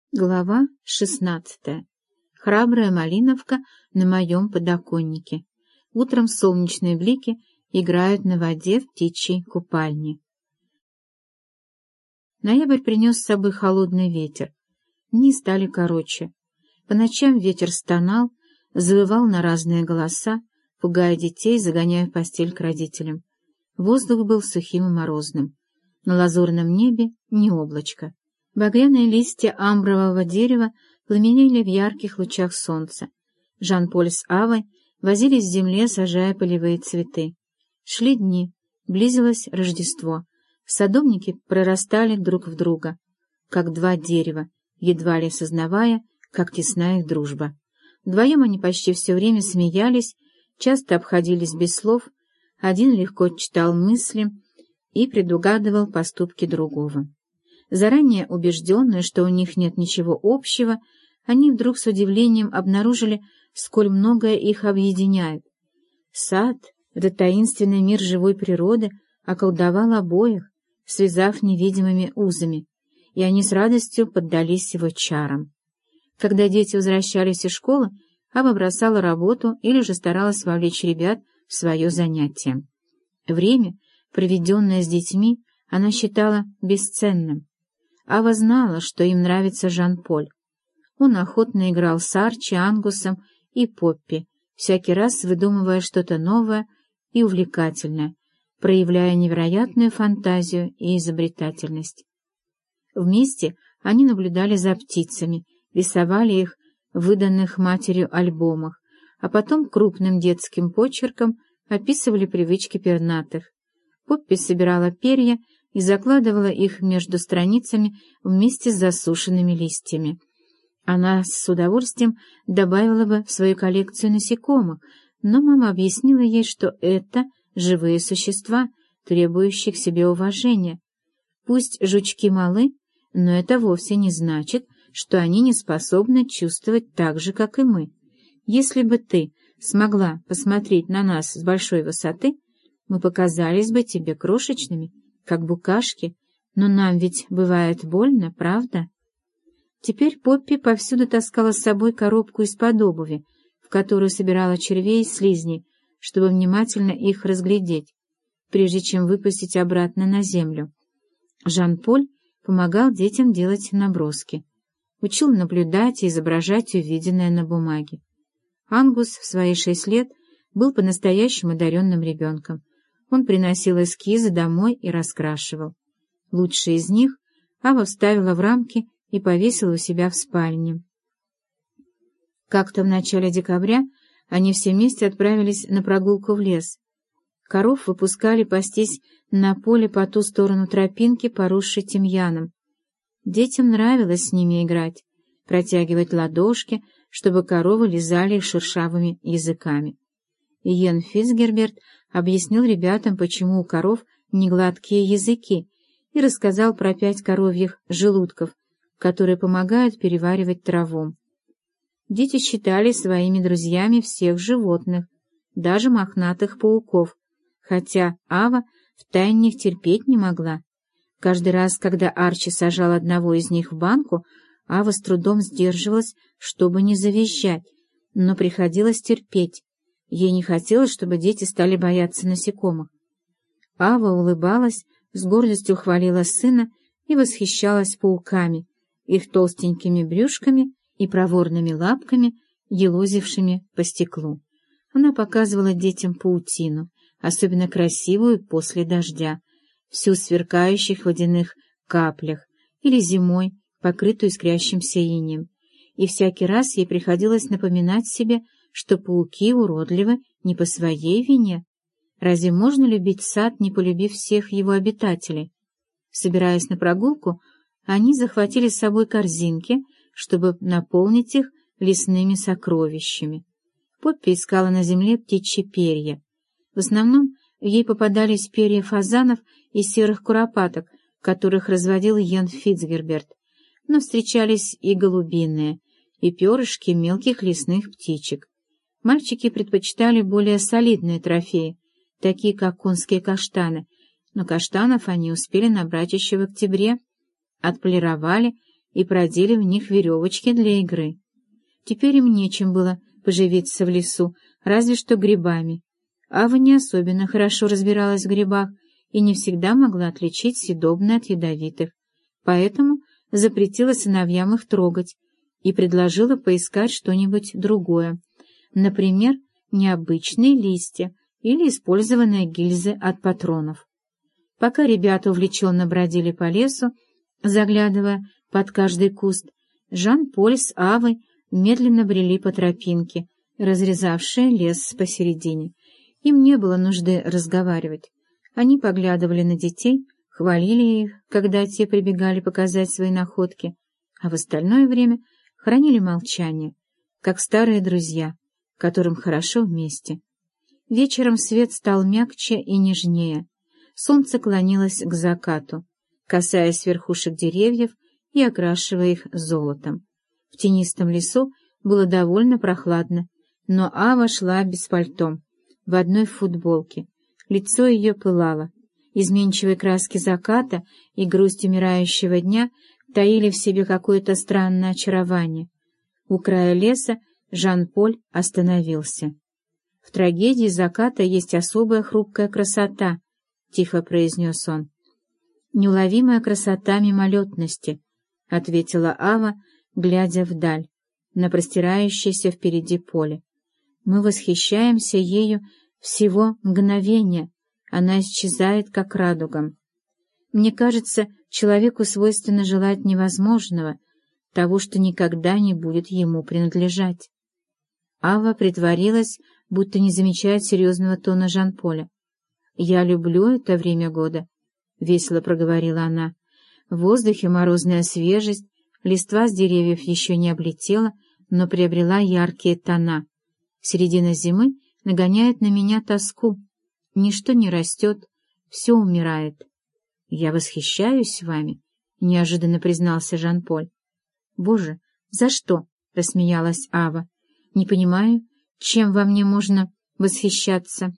Глава 16. Храбрая малиновка на моем подоконнике. Утром солнечные блики играют на воде в птичьей купальне. Ноябрь принес с собой холодный ветер. Дни стали короче. По ночам ветер стонал, завывал на разные голоса, пугая детей, загоняя в постель к родителям. Воздух был сухим и морозным. На лазурном небе ни облачка. Багряные листья амбрового дерева пламенели в ярких лучах солнца. Жан-Поль с Авой возились в земле, сажая полевые цветы. Шли дни, близилось Рождество. Садовники прорастали друг в друга, как два дерева, едва ли сознавая, как тесна их дружба. Вдвоем они почти все время смеялись, часто обходились без слов, один легко читал мысли и предугадывал поступки другого. Заранее убежденные, что у них нет ничего общего, они вдруг с удивлением обнаружили, сколь многое их объединяет. Сад, этот таинственный мир живой природы, околдовал обоих, связав невидимыми узами, и они с радостью поддались его чарам. Когда дети возвращались из школы, Ава бросала работу или же старалась вовлечь ребят в свое занятие. Время, проведенное с детьми, она считала бесценным. Ава знала, что им нравится Жан-Поль. Он охотно играл с Арчи, Ангусом и Поппи, всякий раз выдумывая что-то новое и увлекательное, проявляя невероятную фантазию и изобретательность. Вместе они наблюдали за птицами, рисовали их в выданных матерью альбомах, а потом крупным детским почерком описывали привычки пернатых. Поппи собирала перья и закладывала их между страницами вместе с засушенными листьями. Она с удовольствием добавила бы в свою коллекцию насекомых, но мама объяснила ей, что это живые существа, требующие к себе уважения. Пусть жучки малы, но это вовсе не значит, что они не способны чувствовать так же, как и мы. Если бы ты смогла посмотреть на нас с большой высоты, мы показались бы тебе крошечными, как букашки, но нам ведь бывает больно, правда? Теперь Поппи повсюду таскала с собой коробку из-под обуви, в которую собирала червей и слизней, чтобы внимательно их разглядеть, прежде чем выпустить обратно на землю. Жан-Поль помогал детям делать наброски, учил наблюдать и изображать увиденное на бумаге. Ангус в свои 6 лет был по-настоящему одаренным ребенком. Он приносил эскизы домой и раскрашивал. Лучшие из них Ава вставила в рамки и повесила у себя в спальне. Как-то в начале декабря они все вместе отправились на прогулку в лес. Коров выпускали пастись на поле по ту сторону тропинки, поросшей тимьяном. Детям нравилось с ними играть, протягивать ладошки, чтобы коровы лизали их шершавыми языками. Иен Фицгерберт объяснил ребятам, почему у коров не гладкие языки, и рассказал про 5 коровьих желудков, которые помогают переваривать траву. Дети считали своими друзьями всех животных, даже мохнатых пауков, хотя Ава втайне их терпеть не могла. Каждый раз, когда Арчи сажал одного из них в банку, Ава с трудом сдерживалась, чтобы не завизжать, но приходилось терпеть. Ей не хотелось, чтобы дети стали бояться насекомых. Ава улыбалась, с гордостью хвалила сына и восхищалась пауками, их толстенькими брюшками и проворными лапками, елозившими по стеклу. Она показывала детям паутину, особенно красивую после дождя, всю в сверкающих водяных каплях, или зимой, покрытую искрящимся инеем. И всякий раз ей приходилось напоминать себе, что пауки уродливы не по своей вине. Разве можно любить сад, не полюбив всех его обитателей? Собираясь на прогулку, они захватили с собой корзинки, чтобы наполнить их лесными сокровищами. Поппи искала на земле птичьи перья. В основном ей попадались перья фазанов и серых куропаток, которых разводил Иен Фицгерберт, но встречались и голубиные, и перышки мелких лесных птичек. Мальчики предпочитали более солидные трофеи, такие как конские каштаны, но каштанов они успели набрать еще в октябре, отполировали и продели в них веревочки для игры. Теперь им нечем было поживиться в лесу, разве что грибами. Ава не особенно хорошо разбиралась в грибах и не всегда могла отличить съедобные от ядовитых, поэтому запретила сыновьям их трогать и предложила поискать что-нибудь другое, например, необычные листья или использованные гильзы от патронов. Пока ребята увлеченно бродили по лесу, заглядывая под каждый куст, Жан-Поль с Авой медленно брели по тропинке, разрезавшей лес посередине. Им не было нужды разговаривать. Они поглядывали на детей, хвалили их, когда те прибегали показать свои находки, а в остальное время хранили молчание, как старые друзья, которым хорошо вместе. Вечером свет стал мягче и нежнее. Солнце клонилось к закату, касаясь верхушек деревьев и окрашивая их золотом. В тенистом лесу было довольно прохладно, но Ава шла без пальто, в одной футболке. Лицо ее пылало. Изменчивые краски заката и грусть умирающего дня таили в себе какое-то странное очарование. У края леса Жан-Поль остановился. «В трагедии заката есть особая хрупкая красота», — тихо произнес он. «Неуловимая красота мимолетности», — ответила Ава, глядя вдаль, на простирающееся впереди поле. «Мы восхищаемся ею всего мгновения, она исчезает, как радуга. Мне кажется, человеку свойственно желать невозможного, того, что никогда не будет ему принадлежать». Ава притворилась, будто не замечает серьезного тона Жан-Поля. «Я люблю это время года», — весело проговорила она. «В воздухе морозная свежесть, листва с деревьев еще не облетела, но приобрела яркие тона. Середина зимы нагоняет на меня тоску. Ничто не растет, все умирает». «Я восхищаюсь вами», — неожиданно признался Жан-Поль. «Боже, за что?» — рассмеялась Ава. «Не понимаю, чем во мне можно восхищаться.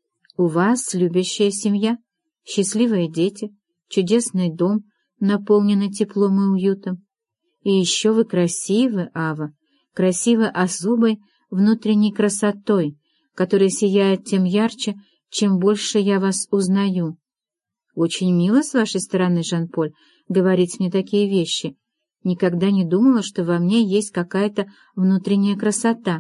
У вас любящая семья, счастливые дети, чудесный дом, наполненный теплом и уютом. И еще вы красивы, Ава, красивы особой внутренней красотой, которая сияет тем ярче, чем больше я вас узнаю. Очень мило с вашей стороны, Жан-Поль, говорить мне такие вещи. Никогда не думала, что во мне есть какая-то внутренняя красота.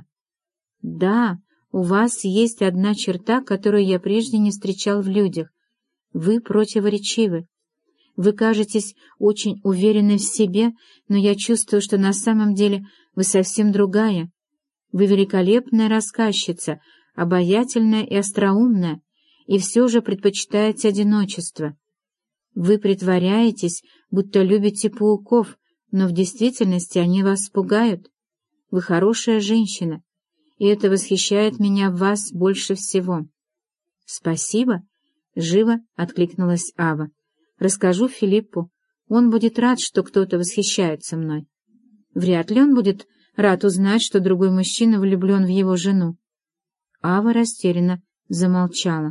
Да, у вас есть одна черта, которую я прежде не встречал в людях. Вы противоречивы. Вы кажетесь очень уверенной в себе, но я чувствую, что на самом деле вы совсем другая. Вы великолепная рассказчица, обаятельная и остроумная, и все же предпочитаете одиночество. Вы притворяетесь, будто любите пауков, но в действительности они вас пугают. Вы хорошая женщина, и это восхищает меня в вас больше всего». «Спасибо», — живо откликнулась Ава. «Расскажу Филиппу. Он будет рад, что кто-то восхищается мной. Вряд ли он будет рад узнать, что другой мужчина влюблен в его жену». Ава растерянно замолчала.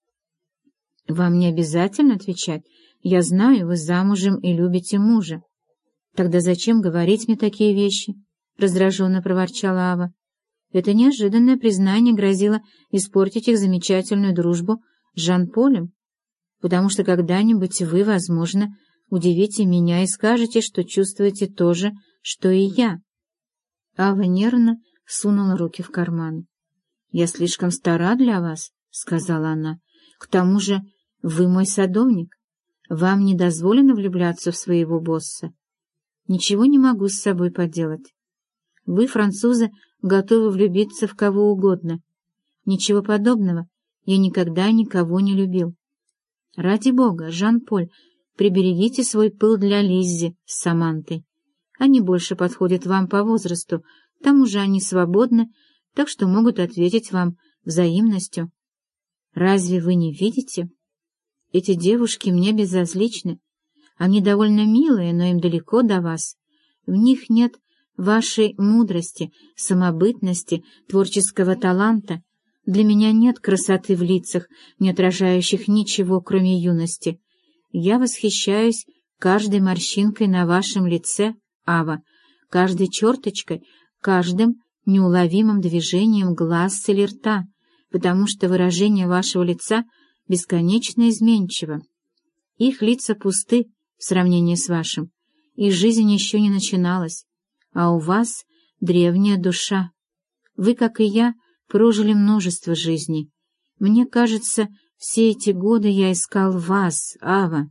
«Вам не обязательно отвечать. Я знаю, вы замужем и любите мужа». «Тогда зачем говорить мне такие вещи?» — раздраженно проворчала Ава. Это неожиданное признание грозило испортить их замечательную дружбу с Жан-Полем, потому что когда-нибудь вы, возможно, удивите меня и скажете, что чувствуете то же, что и я. Ава нервно сунула руки в карманы. «Я слишком стара для вас», — сказала она. «К тому же вы мой садовник. Вам не дозволено влюбляться в своего босса. Ничего не могу с собой поделать. Вы, французы, готовы влюбиться в кого угодно. Ничего подобного, я никогда никого не любил. Ради бога, Жан-Поль, приберегите свой пыл для Лиззи с Самантой. Они больше подходят вам по возрасту, к тому же они свободны, так что могут ответить вам взаимностью. Разве вы не видите? Эти девушки мне безразличны. Они довольно милые, но им далеко до вас. В них нет вашей мудрости, самобытности, творческого таланта. Для меня нет красоты в лицах, не отражающих ничего, кроме юности. Я восхищаюсь каждой морщинкой на вашем лице, Ава, каждой черточкой, каждым неуловимым движением глаз или рта, потому что выражение вашего лица бесконечно изменчиво. Их лица пусты в сравнении с вашим, и жизнь еще не начиналась, а у вас древняя душа. Вы, как и я, прожили множество жизней. Мне кажется, все эти годы я искал вас, Ава.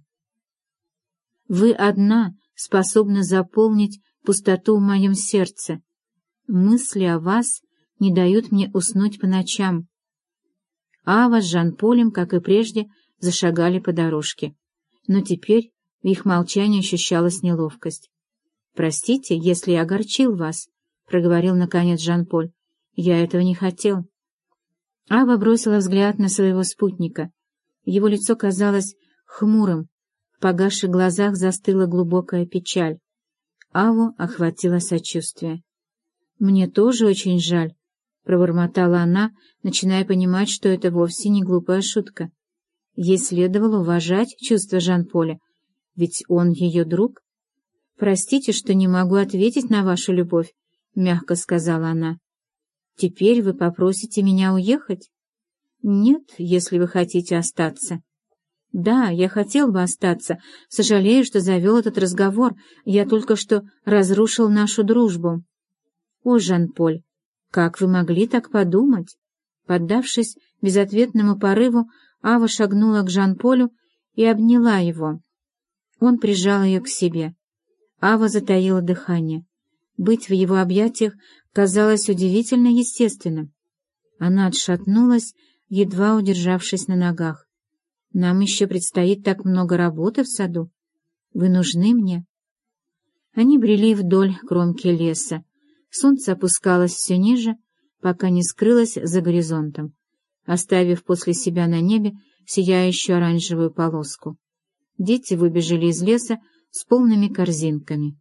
Вы одна способна заполнить пустоту в моем сердце. Мысли о вас не дают мне уснуть по ночам. Ава с Жан-Полем, как и прежде, зашагали по дорожке. Но теперь в их молчании ощущалась неловкость. «Простите, если я огорчил вас», — проговорил наконец Жан-Поль. «Я этого не хотел». Ава бросила взгляд на своего спутника. Его лицо казалось хмурым, в погасших глазах застыла глубокая печаль. Аву охватило сочувствие. «Мне тоже очень жаль», — пробормотала она, начиная понимать, что это вовсе не глупая шутка. Ей следовало уважать чувства Жан-Поля, ведь он ее друг. «Простите, что не могу ответить на вашу любовь», — мягко сказала она. «Теперь вы попросите меня уехать?» «Нет, если вы хотите остаться». «Да, я хотел бы остаться. Сожалею, что завел этот разговор. Я только что разрушил нашу дружбу». «О, Жан-Поль, как вы могли так подумать?» Поддавшись безответному порыву, Ава шагнула к Жан-Полю и обняла его. Он прижал ее к себе. Ава затаила дыхание. Быть в его объятиях казалось удивительно естественным. Она отшатнулась, едва удержавшись на ногах. «Нам еще предстоит так много работы в саду. Вы нужны мне». Они брели вдоль кромки леса. Солнце опускалось все ниже, пока не скрылось за горизонтом, оставив после себя на небе сияющую оранжевую полоску. Дети выбежали из леса с полными корзинками.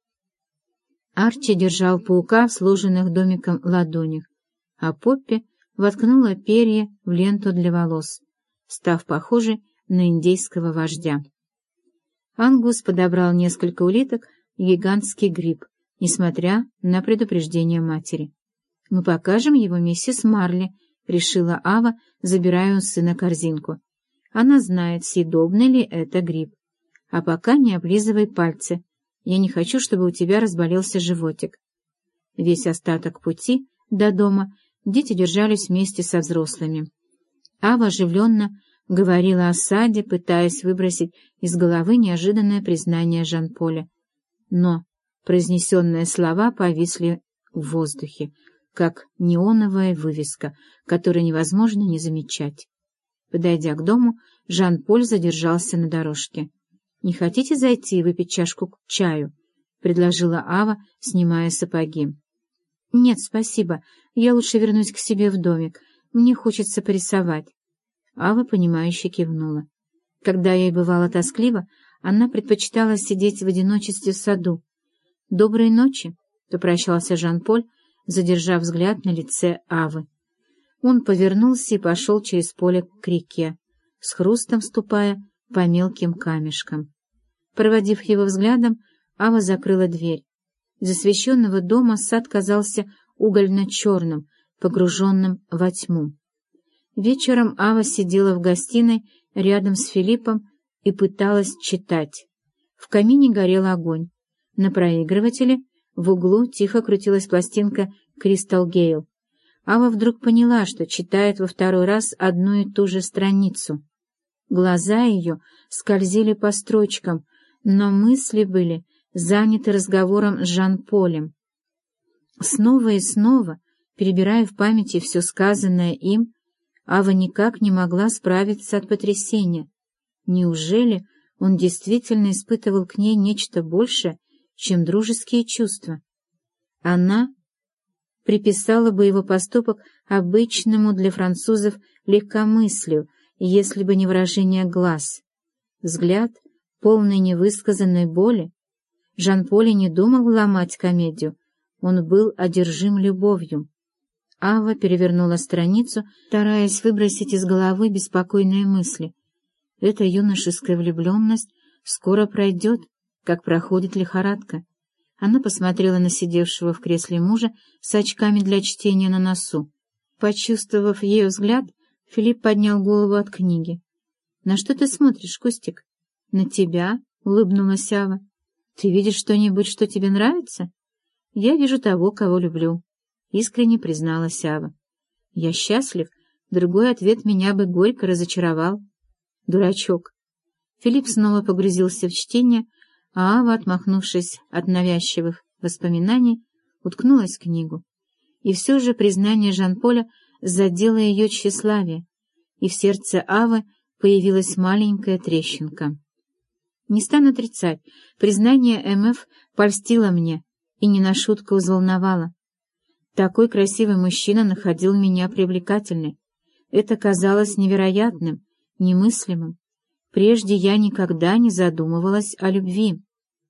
Арчи держал паука в сложенных домиком ладонях, а Поппи воткнула перья в ленту для волос, став похожей на индейского вождя. Ангус подобрал несколько улиток и гигантский гриб, несмотря на предупреждение матери. «Мы покажем его миссис Марли», — решила Ава, забирая у сына корзинку. «Она знает, съедобный ли это гриб. А пока не облизывай пальцы. Я не хочу, чтобы у тебя разболелся животик». Весь остаток пути до дома дети держались вместе со взрослыми. Ава оживленно говорила о саде, пытаясь выбросить из головы неожиданное признание Жан-Поля. Но произнесенные слова повисли в воздухе, как неоновая вывеска, которую невозможно не замечать. Подойдя к дому, Жан-Поль задержался на дорожке. «Не хотите зайти и выпить чашку чаю?» — предложила Ава, снимая сапоги. «Нет, спасибо. Я лучше вернусь к себе в домик. Мне хочется порисовать». Ава, понимающе кивнула. Когда ей бывало тоскливо, она предпочитала сидеть в одиночестве в саду. «Доброй ночи», — попрощался Жан-Поль, задержав взгляд на лице Авы. Он повернулся и пошел через поле к реке, с хрустом ступая по мелким камешкам. Проводив его взглядом, Ава закрыла дверь. Из освещенного дома сад казался угольно-черным, погруженным во тьму. Вечером Ава сидела в гостиной рядом с Филиппом и пыталась читать. В камине горел огонь. На проигрывателе в углу тихо крутилась пластинка «Кристал Гейл». Ава вдруг поняла, что читает во второй раз одну и ту же страницу. Глаза ее скользили по строчкам, но мысли были заняты разговором с Жан-Полем. Снова и снова, перебирая в памяти все сказанное им, Ава никак не могла справиться от потрясения. Неужели он действительно испытывал к ней нечто большее, чем дружеские чувства? Она приписала бы его поступок обычному для французов легкомыслию, если бы не выражение глаз. Взгляд, полный невысказанной боли. Жан-Поль не думал ломать комедию, он был одержим любовью. Ава перевернула страницу, стараясь выбросить из головы беспокойные мысли. Эта юношеская влюбленность скоро пройдет, как проходит лихорадка. Она посмотрела на сидевшего в кресле мужа с очками для чтения на носу. Почувствовав ее взгляд, Филипп поднял голову от книги. — На что ты смотришь, Костик? — На тебя, — улыбнулась Ава. — Ты видишь что-нибудь, что тебе нравится? — Я вижу того, кого люблю, — искренне призналась Ава. — Я счастлив, другой ответ меня бы горько разочаровал. — Дурачок. Филипп снова погрузился в чтение, а Ава, отмахнувшись от навязчивых воспоминаний, уткнулась в книгу. И все же признание Жан-Поля задело ее тщеславие, и в сердце Авы появилась маленькая трещинка. Не стану отрицать, признание МФ польстило мне и не на шутку взволновало. Такой красивый мужчина находил меня привлекательной. Это казалось невероятным, немыслимым. Прежде я никогда не задумывалась о любви.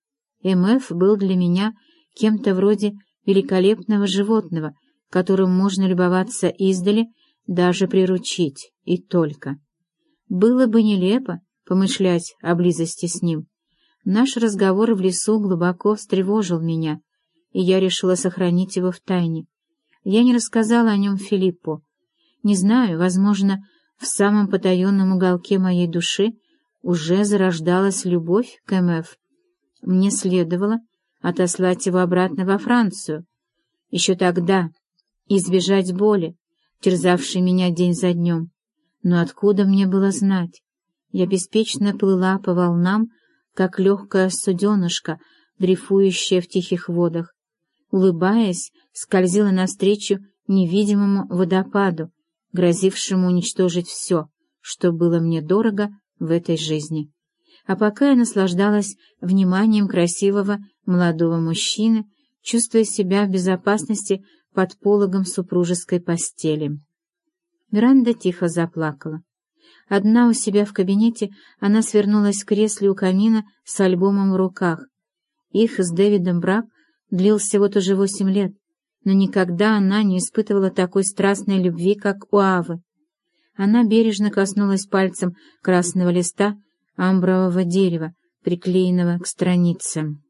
МФ был для меня кем-то вроде великолепного животного, которым можно любоваться издали, даже приручить, и только. Было бы нелепо помышлять о близости с ним. Наш разговор в лесу глубоко встревожил меня, и я решила сохранить его в тайне. Я не рассказала о нем Филиппу. Не знаю, возможно, в самом потаенном уголке моей души уже зарождалась любовь к МФ. Мне следовало отослать его обратно во Францию. Еще тогда избежать боли, терзавшей меня день за днем. Но откуда мне было знать? Я беспечно плыла по волнам, как легкая суденышко, дрейфующее в тихих водах. Улыбаясь, скользила навстречу невидимому водопаду, грозившему уничтожить все, что было мне дорого в этой жизни. А пока я наслаждалась вниманием красивого молодого мужчины, чувствуя себя в безопасности под пологом супружеской постели. Миранда тихо заплакала. Одна у себя в кабинете она свернулась в кресле у камина с альбомом в руках. Их с Дэвидом брак длился вот уже 8 лет, но никогда она не испытывала такой страстной любви, как у Авы. Она бережно коснулась пальцем красного листа амбрового дерева, приклеенного к страницам.